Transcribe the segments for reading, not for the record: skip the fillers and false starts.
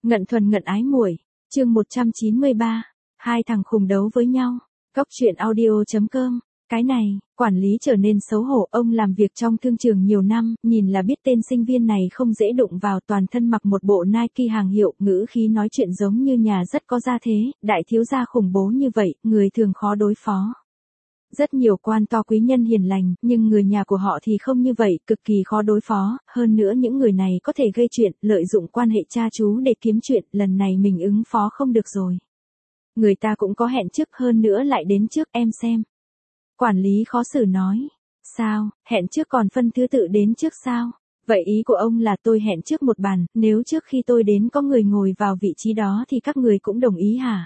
Ngận thuần ngận ái muội, chương 193, hai thằng khùng đấu với nhau. Cốc truyện audio.com. Cái này, quản lý trở nên xấu hổ, ông làm việc trong thương trường nhiều năm, nhìn là biết tên sinh viên này không dễ đụng vào, toàn thân mặc một bộ Nike hàng hiệu, ngữ khí nói chuyện giống như nhà rất có gia thế, đại thiếu gia khủng bố như vậy, người thường khó đối phó. Rất nhiều quan to quý nhân hiền lành, nhưng người nhà của họ thì không như vậy, cực kỳ khó đối phó, hơn nữa những người này có thể gây chuyện, lợi dụng quan hệ cha chú để kiếm chuyện, lần này mình ứng phó không được rồi. Người ta cũng có hẹn trước, hơn nữa lại đến trước, em xem. Quản lý khó xử nói, sao, hẹn trước còn phân thứ tự đến trước sao? Vậy ý của ông là tôi hẹn trước một bàn, nếu trước khi tôi đến có người ngồi vào vị trí đó thì các người cũng đồng ý hả?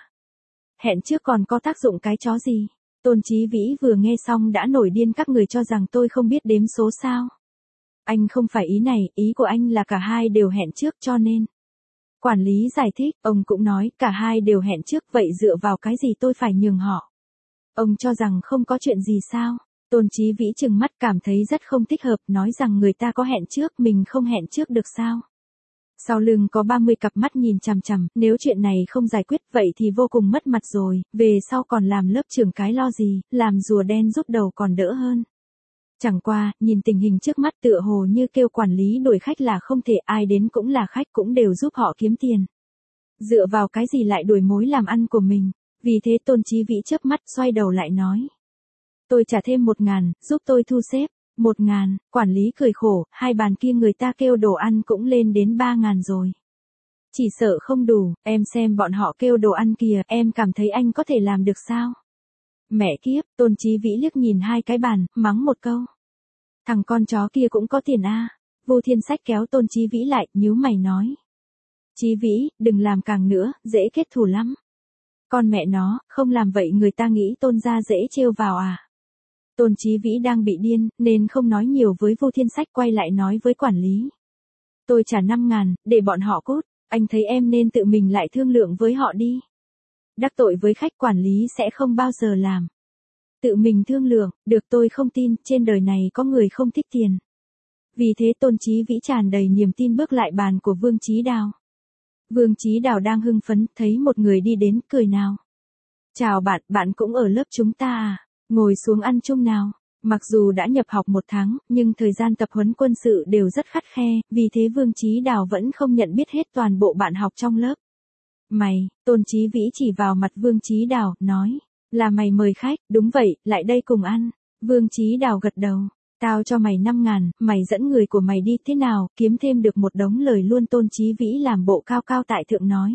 Hẹn trước còn có tác dụng cái chó gì? Tôn Chí Vĩ vừa nghe xong đã nổi điên, các người cho rằng tôi không biết đếm số sao? Anh không phải ý này, ý của anh là cả hai đều hẹn trước cho nên. Quản lý giải thích, ông cũng nói cả hai đều hẹn trước, vậy dựa vào cái gì tôi phải nhường họ? Ông cho rằng không có chuyện gì sao? Tôn Chí Vĩ trừng mắt cảm thấy rất không thích hợp, nói rằng người ta có hẹn trước, mình không hẹn trước được sao? Sau lưng có 30 cặp mắt nhìn chằm chằm, nếu chuyện này không giải quyết vậy thì vô cùng mất mặt rồi, về sau còn làm lớp trưởng cái lo gì, làm rùa đen rút đầu còn đỡ hơn. Chẳng qua, nhìn tình hình trước mắt tựa hồ như kêu quản lý đuổi khách là không thể, ai đến cũng là khách, cũng đều giúp họ kiếm tiền. Dựa vào cái gì lại đuổi mối làm ăn của mình, vì thế Tôn Chí Vĩ chớp mắt xoay đầu lại nói. Tôi trả thêm 1.000, giúp tôi thu xếp. 1.000, quản lý cười khổ, hai bàn kia người ta kêu đồ ăn cũng lên đến 3.000 rồi. Chỉ sợ không đủ, em xem bọn họ kêu đồ ăn kìa, em cảm thấy anh có thể làm được sao? Mẹ kiếp, Tôn Chí Vĩ liếc nhìn hai cái bàn, mắng một câu. Thằng con chó kia cũng có tiền a. Vô Thiên Sách kéo Tôn Chí Vĩ lại, nhíu mày nói. Chí Vĩ, đừng làm càng nữa, dễ kết thù lắm. Con mẹ nó, không làm vậy người ta nghĩ Tôn gia dễ trêu vào à? Tôn Chí Vĩ đang bị điên, nên không nói nhiều với Vô Thiên Sách, quay lại nói với quản lý. Tôi trả 5.000, để bọn họ cút, anh thấy em nên tự mình lại thương lượng với họ đi. Đắc tội với khách quản lý sẽ không bao giờ làm. Tự mình thương lượng, được, tôi không tin, trên đời này có người không thích tiền. Vì thế Tôn Chí Vĩ tràn đầy niềm tin bước lại bàn của Vương Chí Đào. Vương Chí Đào đang hưng phấn, thấy một người đi đến, cười nào. Chào bạn, bạn cũng ở lớp chúng ta à? Ngồi xuống ăn chung nào. Mặc dù đã nhập học 1 tháng, nhưng thời gian tập huấn quân sự đều rất khắt khe, vì thế Vương Chí Đào vẫn không nhận biết hết toàn bộ bạn học trong lớp. Mày, Tôn Chí Vĩ chỉ vào mặt Vương Chí Đào, nói, là mày mời khách, đúng vậy, lại đây cùng ăn. Vương Chí Đào gật đầu, tao cho mày 5.000, mày dẫn người của mày đi, thế nào, kiếm thêm được một đống lời luôn. Tôn Chí Vĩ làm bộ cao cao tại thượng nói.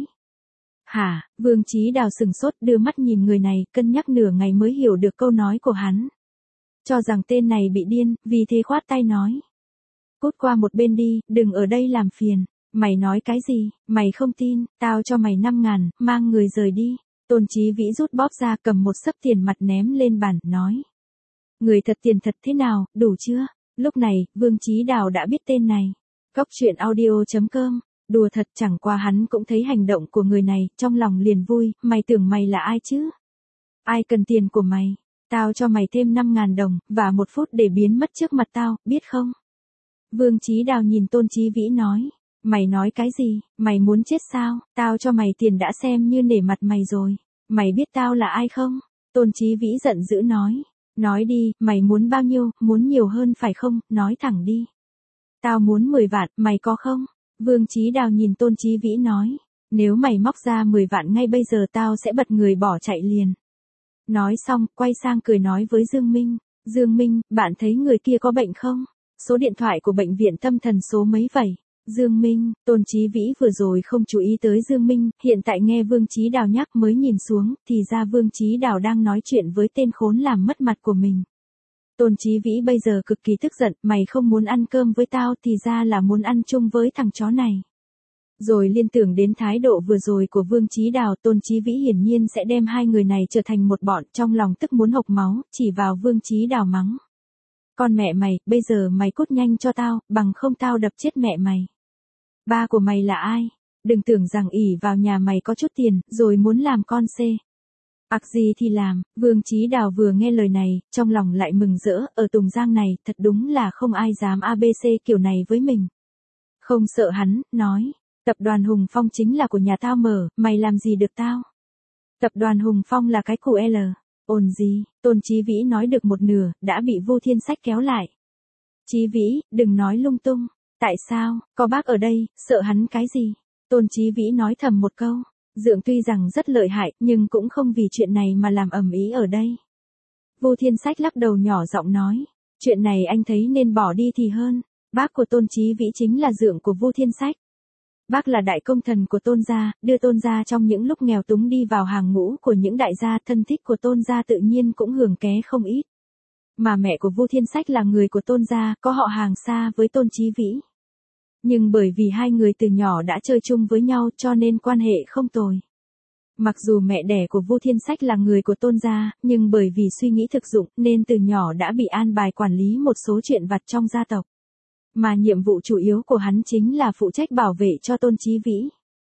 Hả, Vương Chí Đào sừng sốt đưa mắt nhìn người này, cân nhắc nửa ngày mới hiểu được câu nói của hắn. Cho rằng tên này bị điên, vì thế khoát tay nói. Cút qua một bên đi, đừng ở đây làm phiền. Mày nói cái gì, mày không tin, tao cho mày 5.000, mang người rời đi. Tôn Chí Vĩ rút bóp ra, cầm một xấp tiền mặt ném lên bàn, nói. Người thật tiền thật thế nào, đủ chưa? Lúc này, Vương Chí Đào đã biết tên này. Cốc truyện audio.com. Đùa thật, chẳng qua hắn cũng thấy hành động của người này, trong lòng liền vui, mày tưởng mày là ai chứ? Ai cần tiền của mày? Tao cho mày thêm 5.000 đồng, và 1 phút để biến mất trước mặt tao, biết không? Vương Chí Đào nhìn Tôn Chí Vĩ nói. Mày nói cái gì, mày muốn chết sao? Tao cho mày tiền đã xem như nể mặt mày rồi. Mày biết tao là ai không? Tôn Chí Vĩ giận dữ nói. Nói đi, mày muốn bao nhiêu, muốn nhiều hơn phải không, nói thẳng đi. Tao muốn 10 vạn, mày có không? Vương Chí Đào nhìn Tôn Chí Vĩ nói. Nếu mày móc ra 10 vạn ngay bây giờ tao sẽ bật người bỏ chạy liền. Nói xong, quay sang cười nói với Dương Minh. Dương Minh, bạn thấy người kia có bệnh không? Số điện thoại của bệnh viện tâm thần số mấy vậy? Dương Minh, Tôn Chí Vĩ vừa rồi không chú ý tới Dương Minh, hiện tại nghe Vương Chí Đào nhắc mới nhìn xuống, thì ra Vương Chí Đào đang nói chuyện với tên khốn làm mất mặt của mình. Tôn Chí Vĩ bây giờ cực kỳ tức giận, mày không muốn ăn cơm với tao thì ra là muốn ăn chung với thằng chó này. Rồi liên tưởng đến thái độ vừa rồi của Vương Chí Đào, Tôn Chí Vĩ hiển nhiên sẽ đem hai người này trở thành một bọn, trong lòng tức muốn hộc máu, chỉ vào Vương Chí Đào mắng. Con mẹ mày, bây giờ mày cút nhanh cho tao, bằng không tao đập chết mẹ mày. Ba của mày là ai? Đừng tưởng rằng ỷ vào nhà mày có chút tiền, rồi muốn làm con xê. Ặc gì thì làm. Vương Chí Đào vừa nghe lời này, trong lòng lại mừng rỡ, ở Tùng Giang này, thật đúng là không ai dám ABC kiểu này với mình. Không sợ hắn, nói. Tập đoàn Hùng Phong chính là của nhà tao mở, mày làm gì được tao? Tập đoàn Hùng Phong là cái củ L. Ồn gì, Tôn Chí Vĩ nói được một nửa, đã bị Vu Thiên Sách kéo lại. Chí Vĩ, đừng nói lung tung. Tại sao, có bác ở đây, sợ hắn cái gì? Tôn Chí Vĩ nói thầm một câu. Dượng tuy rằng rất lợi hại, nhưng cũng không vì chuyện này mà làm ầm ĩ ở đây. Vu Thiên Sách lắc đầu nhỏ giọng nói. Chuyện này anh thấy nên bỏ đi thì hơn. Bác của Tôn Chí Vĩ chính là dượng của Vu Thiên Sách. Bác là đại công thần của Tôn gia, đưa Tôn gia trong những lúc nghèo túng đi vào hàng ngũ của những đại gia, thân thích của Tôn gia tự nhiên cũng hưởng ké không ít. Mà mẹ của Vu Thiên Sách là người của Tôn gia, có họ hàng xa với Tôn Chí Vĩ. Nhưng bởi vì hai người từ nhỏ đã chơi chung với nhau cho nên quan hệ không tồi. Mặc dù mẹ đẻ của Vu Thiên Sách là người của Tôn gia, nhưng bởi vì suy nghĩ thực dụng nên từ nhỏ đã bị an bài quản lý một số chuyện vặt trong gia tộc. Mà nhiệm vụ chủ yếu của hắn chính là phụ trách bảo vệ cho Tôn Chí Vĩ.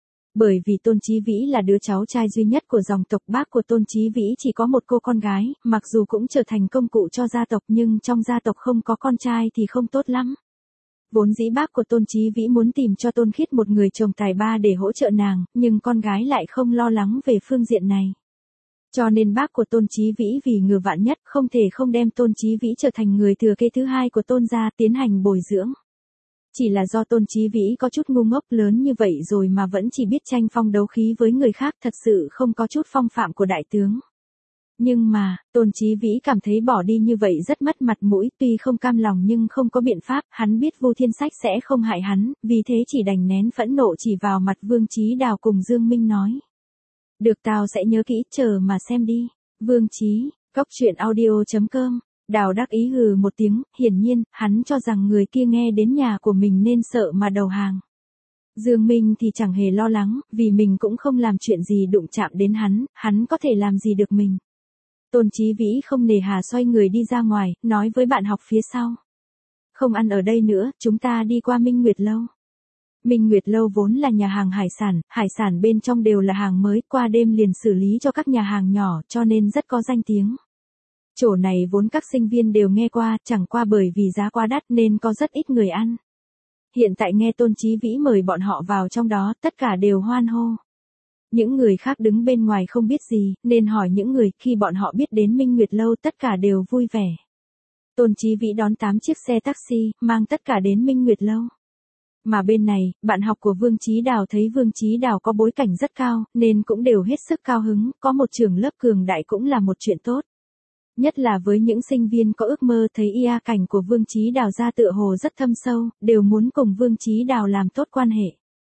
Bởi vì Tôn Chí Vĩ là đứa cháu trai duy nhất của dòng tộc, bác của Tôn Chí Vĩ chỉ có một cô con gái, mặc dù cũng trở thành công cụ cho gia tộc nhưng trong gia tộc không có con trai thì không tốt lắm. Vốn dĩ bác của Tôn Chí Vĩ muốn tìm cho Tôn Khiết một người chồng tài ba để hỗ trợ nàng, nhưng con gái lại không lo lắng về phương diện này. Cho nên bác của Tôn Chí Vĩ vì ngừa vạn nhất không thể không đem Tôn Chí Vĩ trở thành người thừa kế thứ hai của Tôn gia tiến hành bồi dưỡng. Chỉ là do Tôn Chí Vĩ có chút ngu ngốc lớn như vậy rồi mà vẫn chỉ biết tranh phong đấu khí với người khác, thật sự không có chút phong phạm của đại tướng. Nhưng mà, Tôn Chí Vĩ cảm thấy bỏ đi như vậy rất mất mặt mũi, tuy không cam lòng nhưng không có biện pháp, hắn biết Vu Thiên Sách sẽ không hại hắn, vì thế chỉ đành nén phẫn nộ chỉ vào mặt Vương Chí Đào cùng Dương Minh nói. Được, tao sẽ nhớ kỹ, chờ mà xem đi. Vương Chí, coctruyện.audio.com. Đào đắc ý hừ một tiếng, hiển nhiên, hắn cho rằng người kia nghe đến nhà của mình nên sợ mà đầu hàng. Dương Minh thì chẳng hề lo lắng, vì mình cũng không làm chuyện gì đụng chạm đến hắn có thể làm gì được mình. Tôn Chí Vĩ không nề hà xoay người đi ra ngoài, nói với bạn học phía sau. Không ăn ở đây nữa, chúng ta đi qua Minh Nguyệt Lâu. Minh Nguyệt Lâu vốn là nhà hàng hải sản bên trong đều là hàng mới, qua đêm liền xử lý cho các nhà hàng nhỏ, cho nên rất có danh tiếng. Chỗ này vốn các sinh viên đều nghe qua, chẳng qua bởi vì giá quá đắt nên có rất ít người ăn. Hiện tại nghe Tôn Chí Vĩ mời bọn họ vào trong đó, tất cả đều hoan hô. Những người khác đứng bên ngoài không biết gì, nên hỏi những người, khi bọn họ biết đến Minh Nguyệt Lâu tất cả đều vui vẻ. Tôn Chí Vĩ đón 8 chiếc xe taxi, mang tất cả đến Minh Nguyệt Lâu. Mà bên này, bạn học của Vương Chí Đào thấy Vương Chí Đào có bối cảnh rất cao, nên cũng đều hết sức cao hứng, có một trường lớp cường đại cũng là một chuyện tốt. Nhất là với những sinh viên có ước mơ thấy cảnh của Vương Chí Đào ra tựa hồ rất thâm sâu, đều muốn cùng Vương Chí Đào làm tốt quan hệ.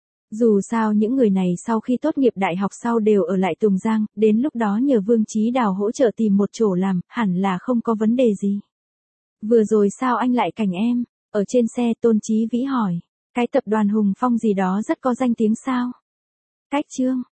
Dù sao những người này sau khi tốt nghiệp đại học sau đều ở lại Tùng Giang, đến lúc đó nhờ Vương Chí Đào hỗ trợ tìm một chỗ làm, hẳn là không có vấn đề gì. Vừa rồi sao anh lại cạnh em? Ở trên xe Tôn Chí Vĩ hỏi. Cái tập đoàn Hùng Phong gì đó rất có danh tiếng sao? Cách Trương,